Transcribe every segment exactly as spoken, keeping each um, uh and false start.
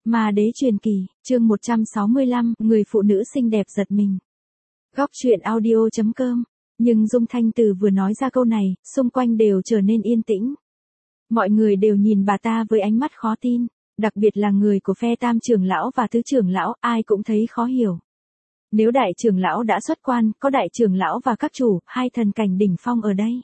Ma đế truyền kỳ, chương một trăm sáu mươi lăm, người phụ nữ xinh đẹp giật mình. Góc truyện audio chấm com. Nhưng Dung Thanh Từ vừa nói ra câu này, xung quanh đều trở nên yên tĩnh. Mọi người đều nhìn bà ta với ánh mắt khó tin, đặc biệt là người của phe tam trưởng lão và tứ trưởng lão, ai cũng thấy khó hiểu. Nếu đại trưởng lão đã xuất quan, có đại trưởng lão và các chủ, hai thần cảnh đỉnh phong ở đây.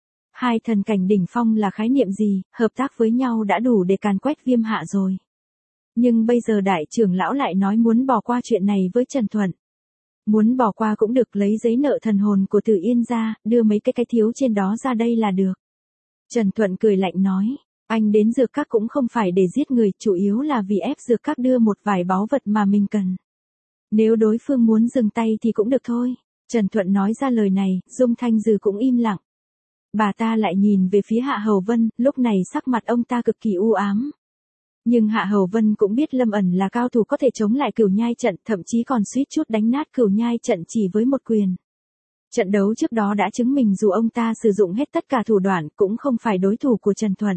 Hai thần cảnh đỉnh phong là khái niệm gì, hợp tác với nhau đã đủ để càn quét viêm hạ rồi. Nhưng bây giờ đại trưởng lão lại nói muốn bỏ qua chuyện này với Trần Thuận. Muốn bỏ qua cũng được, lấy giấy nợ thần hồn của Từ Yên ra, đưa mấy cái cái thiếu trên đó ra đây là được. Trần Thuận cười lạnh nói, anh đến dược các cũng không phải để giết người, chủ yếu là vì ép dược các đưa một vài báu vật mà mình cần. Nếu đối phương muốn dừng tay thì cũng được thôi. Trần Thuận nói ra lời này, Dung Thanh Dừ cũng im lặng. Bà ta lại nhìn về phía Hạ Hầu Vân, lúc này sắc mặt ông ta cực kỳ u ám. Nhưng Hạ Hầu Vân cũng biết Lâm ẩn là cao thủ có thể chống lại Cửu Nhai trận, thậm chí còn suýt chút đánh nát Cửu Nhai trận chỉ với một quyền. Trận đấu trước đó đã chứng minh dù ông ta sử dụng hết tất cả thủ đoạn cũng không phải đối thủ của Trần Thuận.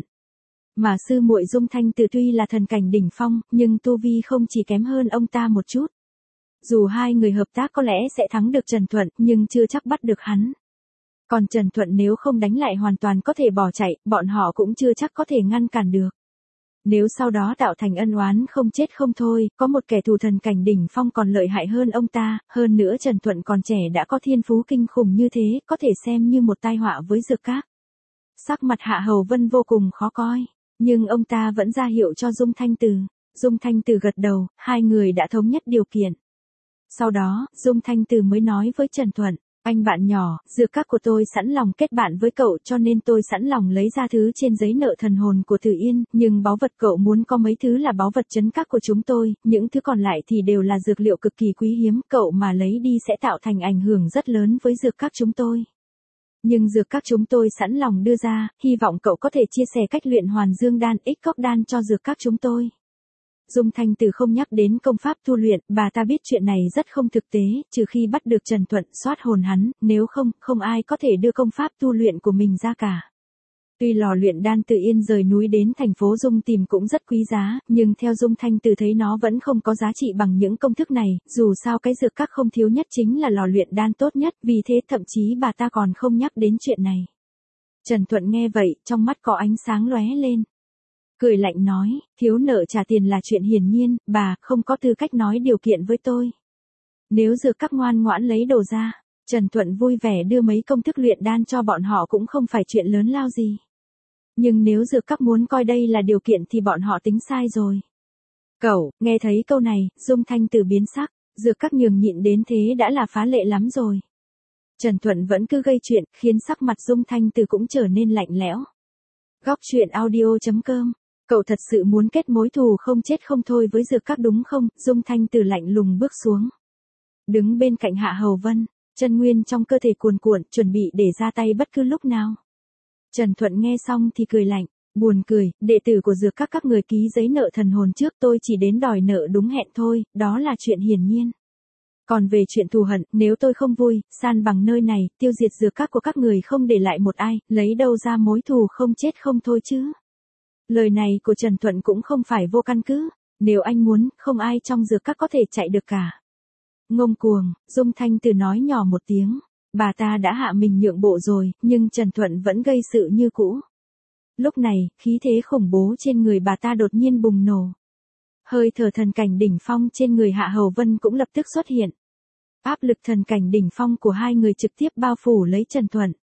Mà sư muội Dung Thanh Từ tuy là thần cảnh đỉnh phong, nhưng tu vi không chỉ kém hơn ông ta một chút. Dù hai người hợp tác có lẽ sẽ thắng được Trần Thuận, nhưng chưa chắc bắt được hắn. Còn Trần Thuận nếu không đánh lại hoàn toàn có thể bỏ chạy, bọn họ cũng chưa chắc có thể ngăn cản được. Nếu sau đó tạo thành ân oán không chết không thôi, có một kẻ thù thần cảnh đỉnh phong còn lợi hại hơn ông ta, hơn nữa Trần Thuận còn trẻ đã có thiên phú kinh khủng như thế, có thể xem như một tai họa với dược các. Sắc mặt Hạ Hầu Vân vô cùng khó coi, nhưng ông ta vẫn ra hiệu cho Dung Thanh Từ. Dung Thanh Từ gật đầu, hai người đã thống nhất điều kiện. Sau đó, Dung Thanh Từ mới nói với Trần Thuận, anh bạn nhỏ, dược các của tôi sẵn lòng kết bạn với cậu cho nên tôi sẵn lòng lấy ra thứ trên giấy nợ thần hồn của Từ Yên, nhưng báu vật cậu muốn có mấy thứ là báu vật trấn các của chúng tôi, những thứ còn lại thì đều là dược liệu cực kỳ quý hiếm, cậu mà lấy đi sẽ tạo thành ảnh hưởng rất lớn với dược các chúng tôi. Nhưng dược các chúng tôi sẵn lòng đưa ra, hy vọng cậu có thể chia sẻ cách luyện hoàn dương đan ích cốc đan cho dược các chúng tôi. Dung Thanh Từ không nhắc đến công pháp tu luyện, bà ta biết chuyện này rất không thực tế, trừ khi bắt được Trần Thuận soát hồn hắn, nếu không, không ai có thể đưa công pháp tu luyện của mình ra cả. Tuy lò luyện đan Từ Yên rời núi đến thành phố Dung tìm cũng rất quý giá, nhưng theo Dung Thanh Từ thấy nó vẫn không có giá trị bằng những công thức này, dù sao cái dược các không thiếu nhất chính là lò luyện đan tốt nhất, vì thế thậm chí bà ta còn không nhắc đến chuyện này. Trần Thuận nghe vậy, trong mắt có ánh sáng lóe lên. Cười lạnh nói, thiếu nợ trả tiền là chuyện hiển nhiên, bà không có tư cách nói điều kiện với tôi. Nếu dược các ngoan ngoãn lấy đồ ra, Trần Thuận vui vẻ đưa mấy công thức luyện đan cho bọn họ cũng không phải chuyện lớn lao gì. Nhưng nếu dược các muốn coi đây là điều kiện thì bọn họ tính sai rồi. Cậu, nghe thấy câu này, Dung Thanh Từ biến sắc, dược các nhường nhịn đến thế đã là phá lệ lắm rồi. Trần Thuận vẫn cứ gây chuyện, khiến sắc mặt Dung Thanh Từ cũng trở nên lạnh lẽo. Góc truyện audio chấm com. Cậu thật sự muốn kết mối thù không chết không thôi với dược các đúng không? Dung Thanh Từ lạnh lùng bước xuống. Đứng bên cạnh Hạ Hầu Vân, chân nguyên trong cơ thể cuồn cuộn, chuẩn bị để ra tay bất cứ lúc nào. Trần Thuận nghe xong thì cười lạnh, buồn cười, đệ tử của dược các các người ký giấy nợ thần hồn trước tôi chỉ đến đòi nợ đúng hẹn thôi, đó là chuyện hiển nhiên. Còn về chuyện thù hận, nếu tôi không vui, san bằng nơi này, tiêu diệt dược các của các người không để lại một ai, lấy đâu ra mối thù không chết không thôi chứ? Lời này của Trần Thuận cũng không phải vô căn cứ, nếu anh muốn, không ai trong dược các có thể chạy được cả. Ngông cuồng, Dung Thanh Từ nói nhỏ một tiếng, bà ta đã hạ mình nhượng bộ rồi, nhưng Trần Thuận vẫn gây sự như cũ. Lúc này, khí thế khủng bố trên người bà ta đột nhiên bùng nổ. Hơi thở thần cảnh đỉnh phong trên người Hạ Hầu Vân cũng lập tức xuất hiện. Áp lực thần cảnh đỉnh phong của hai người trực tiếp bao phủ lấy Trần Thuận.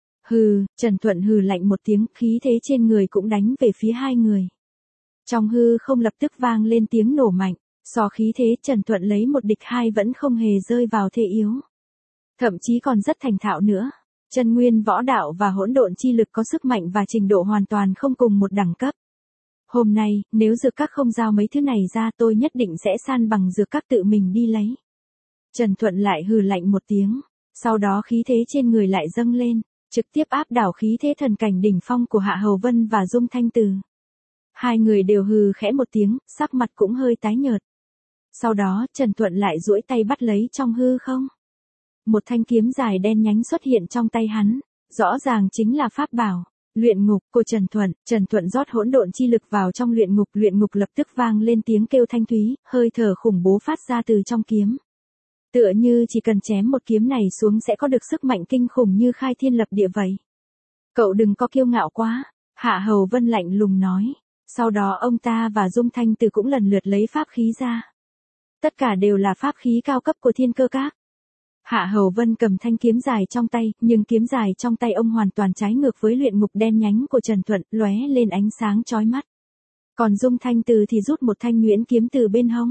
Hừ, Trần Thuận hừ lạnh một tiếng, khí thế trên người cũng đánh về phía hai người. Trong hư không lập tức vang lên tiếng nổ mạnh, so khí thế Trần Thuận lấy một địch hai vẫn không hề rơi vào thế yếu. Thậm chí còn rất thành thạo nữa. Chân nguyên võ đạo và hỗn độn chi lực có sức mạnh và trình độ hoàn toàn không cùng một đẳng cấp. Hôm nay, nếu dược các không giao mấy thứ này ra tôi nhất định sẽ san bằng dược các tự mình đi lấy. Trần Thuận lại hừ lạnh một tiếng, sau đó khí thế trên người lại dâng lên, trực tiếp áp đảo khí thế thần cảnh đỉnh phong của Hạ Hầu Vân và Dung Thanh Từ. Hai người đều hừ khẽ một tiếng, sắc mặt cũng hơi tái nhợt. Sau đó, Trần Thuận lại duỗi tay bắt lấy trong hư không. Một thanh kiếm dài đen nhánh xuất hiện trong tay hắn, rõ ràng chính là pháp bảo. Luyện ngục, cô Trần Thuận, Trần Thuận rót hỗn độn chi lực vào trong luyện ngục, luyện ngục lập tức vang lên tiếng kêu thanh thúy, hơi thở khủng bố phát ra từ trong kiếm. Tựa như chỉ cần chém một kiếm này xuống sẽ có được sức mạnh kinh khủng như khai thiên lập địa vậy. Cậu đừng có kiêu ngạo quá, Hạ Hầu Vân lạnh lùng nói. Sau đó ông ta và Dung Thanh Từ cũng lần lượt lấy pháp khí ra. Tất cả đều là pháp khí cao cấp của Thiên Cơ Các. Hạ Hầu Vân cầm thanh kiếm dài trong tay, nhưng kiếm dài trong tay ông hoàn toàn trái ngược với luyện ngục đen nhánh của Trần Thuận, lóe lên ánh sáng chói mắt. Còn Dung Thanh Từ thì rút một thanh nhuyễn kiếm từ bên hông.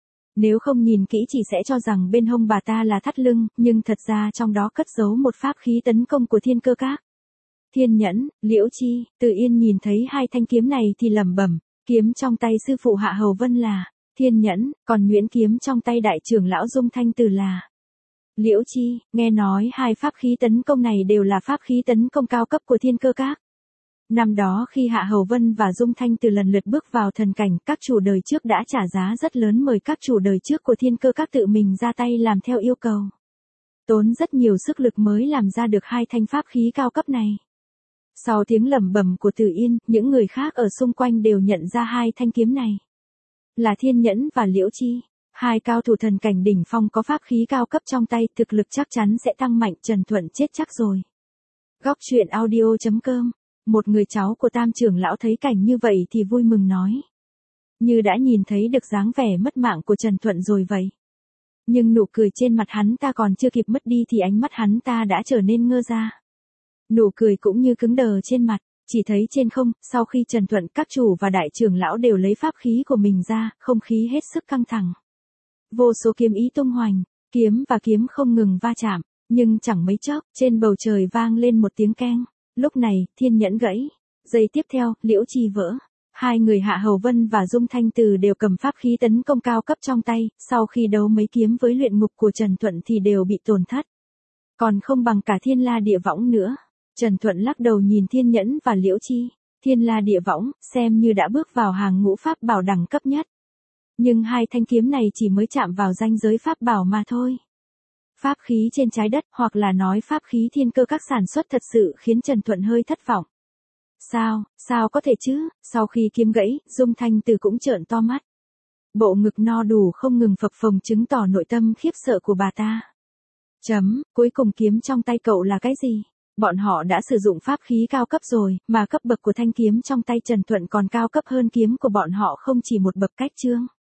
Nếu không nhìn kỹ chỉ sẽ cho rằng bên hông bà ta là thắt lưng, nhưng thật ra trong đó cất giấu một pháp khí tấn công của Thiên Cơ Các. Thiên Nhẫn, Liễu Chi, Từ Yên nhìn thấy hai thanh kiếm này thì lẩm bẩm, kiếm trong tay sư phụ Hạ Hầu Vân là Thiên Nhẫn, còn nhuyễn kiếm trong tay đại trưởng lão Dung Thanh Từ là Liễu Chi. Nghe nói hai pháp khí tấn công này đều là pháp khí tấn công cao cấp của Thiên Cơ Các. Năm đó khi Hạ Hầu Vân và Dung Thanh Từ lần lượt bước vào thần cảnh, các chủ đời trước đã trả giá rất lớn mời các chủ đời trước của Thiên Cơ Các tự mình ra tay làm theo yêu cầu. Tốn rất nhiều sức lực mới làm ra được hai thanh pháp khí cao cấp này. Sau tiếng lẩm bẩm của Từ Yên, những người khác ở xung quanh đều nhận ra hai thanh kiếm này là Thiên Nhẫn và Liễu Chi. Hai cao thủ thần cảnh đỉnh phong có pháp khí cao cấp trong tay, thực lực chắc chắn sẽ tăng mạnh. Trần Thuận chết chắc rồi. Góc truyện audio chấm com. Một người cháu của Tam trưởng lão thấy cảnh như vậy thì vui mừng nói. Như đã nhìn thấy được dáng vẻ mất mạng của Trần Thuận rồi vậy. Nhưng nụ cười trên mặt hắn ta còn chưa kịp mất đi thì ánh mắt hắn ta đã trở nên ngơ ra. Nụ cười cũng như cứng đờ trên mặt, chỉ thấy trên không, sau khi Trần Thuận các chủ và đại trưởng lão đều lấy pháp khí của mình ra, không khí hết sức căng thẳng. Vô số kiếm ý tung hoành, kiếm và kiếm không ngừng va chạm, nhưng chẳng mấy chốc, trên bầu trời vang lên một tiếng keng. Lúc này, Thiên Nhẫn gãy. Giây tiếp theo, Liễu Chi vỡ. Hai người Hạ Hầu Vân và Dung Thanh Từ đều cầm pháp khí tấn công cao cấp trong tay, sau khi đấu mấy kiếm với luyện ngục của Trần Thuận thì đều bị tổn thất. Còn không bằng cả Thiên La Địa Võng nữa. Trần Thuận lắc đầu nhìn Thiên Nhẫn và Liễu Chi. Thiên La Địa Võng, xem như đã bước vào hàng ngũ pháp bảo đẳng cấp nhất. Nhưng hai thanh kiếm này chỉ mới chạm vào ranh giới pháp bảo mà thôi. Pháp khí trên trái đất, hoặc là nói pháp khí Thiên Cơ Các sản xuất thật sự khiến Trần Thuận hơi thất vọng. Sao, sao có thể chứ? Sau khi kiếm gãy, Dung Thanh Từ cũng trợn to mắt. Bộ ngực no đủ không ngừng phập phồng chứng tỏ nội tâm khiếp sợ của bà ta. Chấm, cuối cùng kiếm trong tay cậu là cái gì? Bọn họ đã sử dụng pháp khí cao cấp rồi, mà cấp bậc của thanh kiếm trong tay Trần Thuận còn cao cấp hơn kiếm của bọn họ không chỉ một bậc cách chương.